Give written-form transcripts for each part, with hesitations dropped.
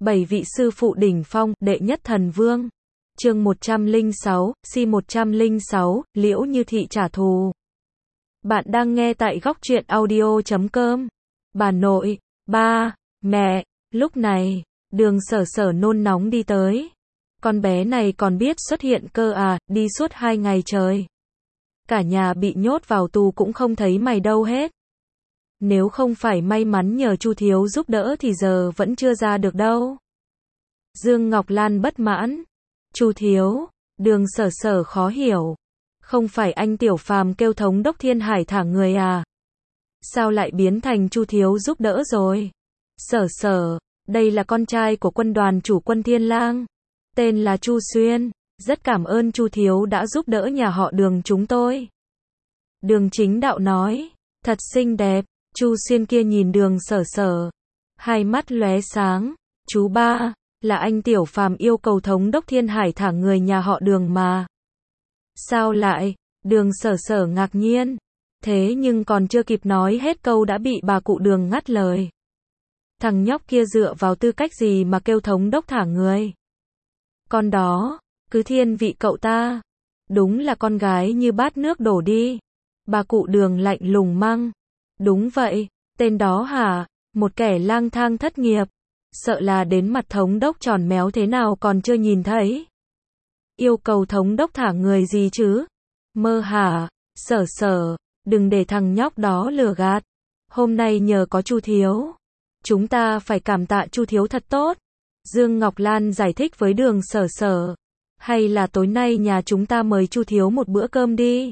7 vị sư phụ đỉnh phong, đệ nhất thần vương. Chương 106, Si-106, Liễu Như Thị trả thù. Bạn đang nghe tại góc truyện audio.com. Bà nội, ba, mẹ, lúc này, Đường Sở Sở nôn nóng đi tới. Con bé này còn biết xuất hiện cơ à, đi suốt 2 ngày trời. Cả nhà bị nhốt vào tù cũng không thấy mày đâu hết. Nếu không phải may mắn nhờ Chu Thiếu giúp đỡ thì giờ vẫn chưa ra được đâu. Dương Ngọc Lan bất mãn. Chu Thiếu, Đường Sở Sở khó hiểu. Không phải anh Tiểu Phàm kêu Thống đốc Thiên Hải thả người à? Sao lại biến thành Chu Thiếu giúp đỡ rồi? Sở Sở, đây là con trai của quân đoàn chủ quân Thiên Lang. Tên là Chu Xuyên. Rất cảm ơn Chu Thiếu đã giúp đỡ nhà họ Đường chúng tôi. Đường Chính Đạo nói. Thật xinh đẹp. Chu Xuyên kia nhìn Đường Sở Sở. Hai mắt lóe sáng. Chú ba, là anh Tiểu Phàm yêu cầu Thống đốc Thiên Hải thả người nhà họ Đường mà. Sao lại? Đường Sở Sở ngạc nhiên. Thế nhưng còn chưa kịp nói hết câu đã bị bà cụ Đường ngắt lời. Thằng nhóc kia dựa vào tư cách gì mà kêu Thống đốc thả người? Con đó, cứ thiên vị cậu ta. Đúng là con gái như bát nước đổ đi. Bà cụ Đường lạnh lùng mắng. Đúng vậy, tên đó hả? Một kẻ lang thang thất nghiệp. Sợ là đến mặt Thống đốc tròn méo thế nào còn chưa nhìn thấy. Yêu cầu Thống đốc thả người gì chứ? Mơ hả? Sở Sở, đừng để thằng nhóc đó lừa gạt. Hôm nay nhờ có Chu Thiếu, chúng ta phải cảm tạ Chu Thiếu thật tốt. Dương Ngọc Lan giải thích với Đường Sở Sở. Hay là tối nay nhà chúng ta mời Chu Thiếu một bữa cơm đi.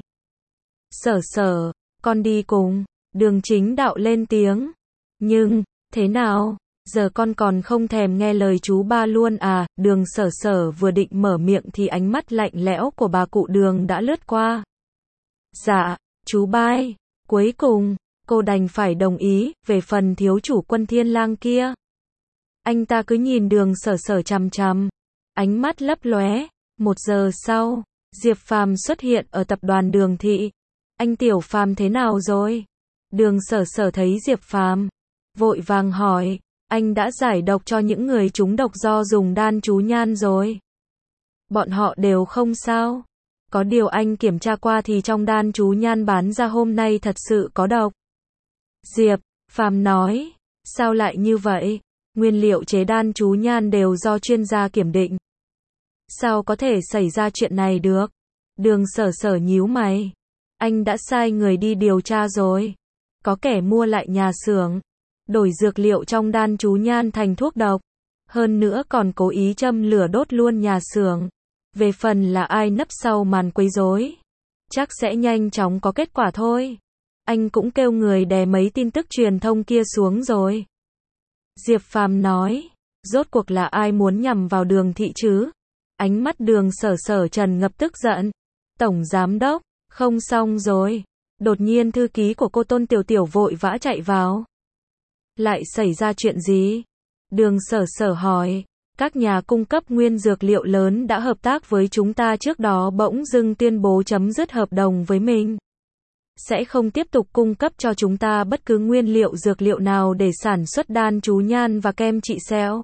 Sở Sở, con đi cùng. Đường Chính Đạo lên tiếng. Nhưng, thế nào? Giờ con còn không thèm nghe lời chú ba luôn à? Đường Sở Sở vừa định mở miệng thì ánh mắt lạnh lẽo của bà cụ Đường đã lướt qua. Dạ, chú bai. Cuối cùng, cô đành phải đồng ý. Về phần thiếu chủ quân Thiên Lang kia, anh ta cứ nhìn Đường Sở Sở chằm chằm, ánh mắt lấp lóe. 1 giờ sau, Diệp Phàm xuất hiện ở tập đoàn Đường Thị. Anh Tiểu Phàm thế nào rồi? Đường Sở Sở thấy Diệp Phàm, vội vàng hỏi. Anh đã giải độc cho những người trúng độc do dùng đan chú nhan rồi. Bọn họ đều không sao. Có điều anh kiểm tra qua thì trong đan chú nhan bán ra hôm nay thật sự có độc. Diệp Phàm nói. Sao lại như vậy? Nguyên liệu chế đan chú nhan đều do chuyên gia kiểm định. Sao có thể xảy ra chuyện này được? Đường Sở Sở nhíu mày. Anh đã sai người đi điều tra rồi. Có kẻ mua lại nhà xưởng, đổi dược liệu trong đan chú nhan thành thuốc độc. Hơn nữa còn cố ý châm lửa đốt luôn nhà xưởng. Về phần là ai nấp sau màn quấy rối, chắc sẽ nhanh chóng có kết quả thôi. Anh cũng kêu người đè mấy tin tức truyền thông kia xuống rồi. Diệp Phàm nói. Rốt cuộc là ai muốn nhằm vào Đường Thị chứ? Ánh mắt Đường Sở Sở trần ngập tức giận. Tổng giám đốc, không xong rồi. Đột nhiên thư ký của cô Tôn Tiểu Tiểu vội vã chạy vào. Lại xảy ra chuyện gì? Đường Sở Sở hỏi. Các nhà cung cấp nguyên dược liệu lớn đã hợp tác với chúng ta trước đó bỗng dưng tuyên bố chấm dứt hợp đồng với mình. Sẽ không tiếp tục cung cấp cho chúng ta bất cứ nguyên liệu dược liệu nào để sản xuất đan chú nhan và kem trị sẹo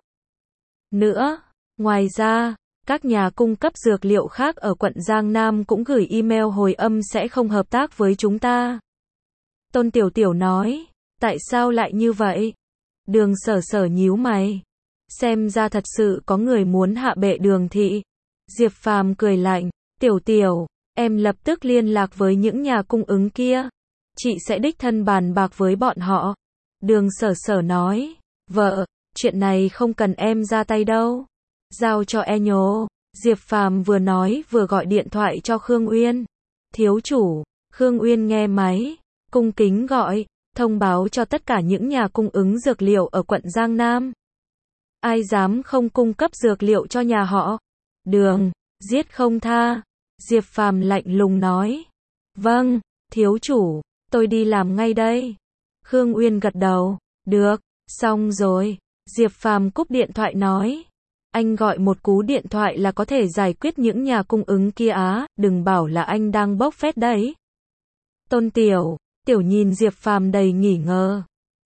nữa. Ngoài ra, các nhà cung cấp dược liệu khác ở quận Giang Nam cũng gửi email hồi âm sẽ không hợp tác với chúng ta. Tôn Tiểu Tiểu nói. Tại sao lại như vậy? Đường Sở Sở nhíu mày. Xem ra thật sự có người muốn hạ bệ Đường Thị. Diệp Phàm cười lạnh. Tiểu Tiểu, em lập tức liên lạc với những nhà cung ứng kia. Chị sẽ đích thân bàn bạc với bọn họ. Đường Sở Sở nói. Vợ, chuyện này không cần em ra tay đâu. Giao cho e nhố. Diệp Phàm vừa nói vừa gọi điện thoại cho Khương Uyên. Thiếu chủ. Khương Uyên nghe máy, cung kính gọi. Thông báo cho tất cả những nhà cung ứng dược liệu ở quận Giang Nam. Ai dám không cung cấp dược liệu cho nhà họ Đường, giết không tha. Diệp Phàm lạnh lùng nói. Vâng, thiếu chủ, tôi đi làm ngay đây. Khương Uyên gật đầu. Được, xong rồi. Diệp Phàm cúp điện thoại nói. Anh gọi một cú điện thoại là có thể giải quyết những nhà cung ứng kia á, đừng bảo là anh đang bốc phét đấy. Tôn Tiểu Tiểu nhìn Diệp Phàm đầy nghi ngờ.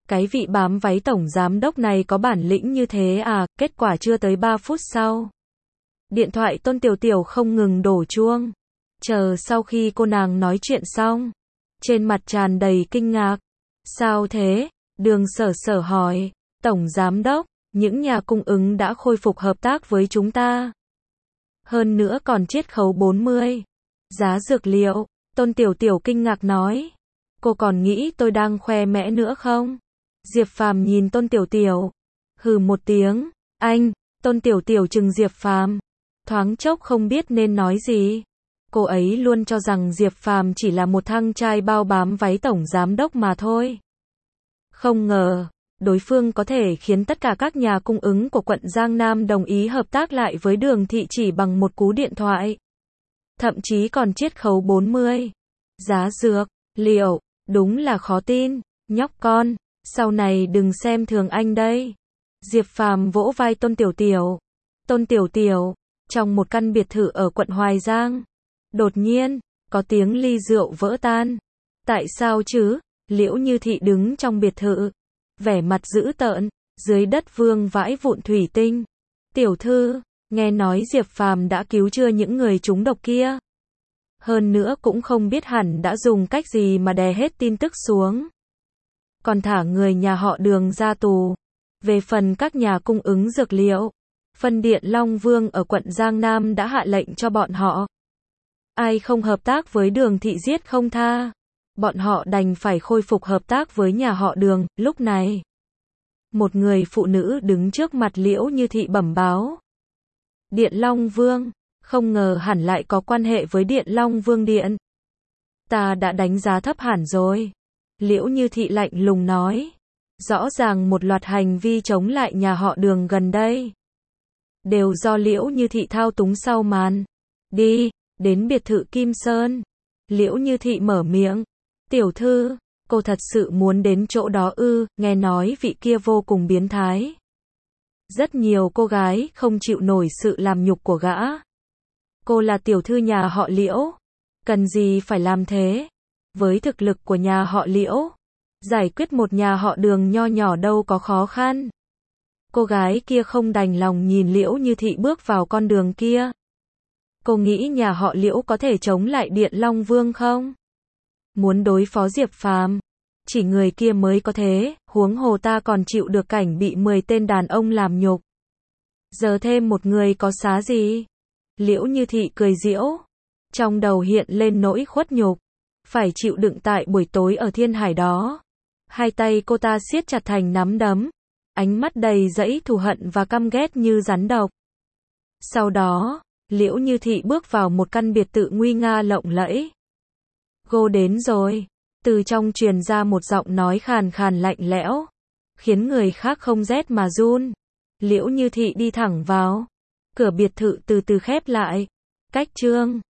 Cái vị bám váy tổng giám đốc này có bản lĩnh như thế à, kết quả chưa tới 3 phút sau. Điện thoại Tôn Tiểu Tiểu không ngừng đổ chuông. Chờ sau khi cô nàng nói chuyện xong, trên mặt tràn đầy kinh ngạc. Sao thế? Đường Sở Sở hỏi. Tổng giám đốc, những nhà cung ứng đã khôi phục hợp tác với chúng ta. Hơn nữa còn chiết khấu 40. Giá dược liệu. Tôn Tiểu Tiểu kinh ngạc nói. Cô còn nghĩ tôi đang khoe mẽ nữa không? Diệp Phàm nhìn Tôn Tiểu Tiểu. Hừ một tiếng. Anh. Tôn Tiểu Tiểu trừng Diệp Phàm. Thoáng chốc không biết nên nói gì. Cô ấy luôn cho rằng Diệp Phàm chỉ là một thằng trai bao bám váy tổng giám đốc mà thôi. Không ngờ, đối phương có thể khiến tất cả các nhà cung ứng của quận Giang Nam đồng ý hợp tác lại với Đường Thị chỉ bằng một cú điện thoại. Thậm chí còn chiết khấu 40. Giá dược, liệu, đúng là khó tin, nhóc con, sau này đừng xem thường anh đây. Diệp Phàm vỗ vai Tôn Tiểu Tiểu. Tôn Tiểu Tiểu, trong một căn biệt thự ở quận Hoài Giang. Đột nhiên, có tiếng ly rượu vỡ tan. Tại sao chứ? Liễu Như Thị đứng trong biệt thự, vẻ mặt dữ tợn, dưới đất vương vãi vụn thủy tinh. Tiểu thư, nghe nói Diệp Phàm đã cứu chữa những người trúng độc kia. Hơn nữa cũng không biết hẳn đã dùng cách gì mà đè hết tin tức xuống. Còn thả người nhà họ Đường ra tù. Về phần các nhà cung ứng dược liệu, phân điện Long Vương ở quận Giang Nam đã hạ lệnh cho bọn họ. Ai không hợp tác với Đường Thị giết không tha. Bọn họ đành phải khôi phục hợp tác với nhà họ Đường. Lúc này, một người phụ nữ đứng trước mặt Liễu Như Thị bẩm báo. Điện Long Vương, không ngờ hẳn lại có quan hệ với Điện Long Vương Điện. Ta đã đánh giá thấp hẳn rồi. Liễu Như Thị lạnh lùng nói. Rõ ràng một loạt hành vi chống lại nhà họ Đường gần đây đều do Liễu Như Thị thao túng sau màn. Đi, đến biệt thự Kim Sơn. Liễu Như Thị mở miệng. Tiểu thư, cô thật sự muốn đến chỗ đó ư? Nghe nói vị kia vô cùng biến thái. Rất nhiều cô gái không chịu nổi sự làm nhục của gã. Cô là tiểu thư nhà họ Liễu, cần gì phải làm thế? Với thực lực của nhà họ Liễu, giải quyết một nhà họ Đường nho nhỏ đâu có khó khăn. Cô gái kia không đành lòng nhìn Liễu Như Thị bước vào con đường kia. Cô nghĩ nhà họ Liễu có thể chống lại Điện Long Vương không? Muốn đối phó Diệp Phàm, chỉ người kia mới có thế, huống hồ ta còn chịu được cảnh bị 10 tên đàn ông làm nhục. Giờ thêm một người có xá gì? Liễu Như Thị cười giễu, trong đầu hiện lên nỗi khuất nhục, phải chịu đựng tại buổi tối ở Thiên Hải đó. Hai tay cô ta siết chặt thành nắm đấm, ánh mắt đầy dẫy thù hận và căm ghét như rắn độc. Sau đó, Liễu Như Thị bước vào một căn biệt thự nguy nga lộng lẫy. Cô đến rồi. Từ trong truyền ra một giọng nói khàn khàn lạnh lẽo, khiến người khác không rét mà run. Liễu Như Thị đi thẳng vào. Cửa biệt thự từ từ khép lại. Cách chương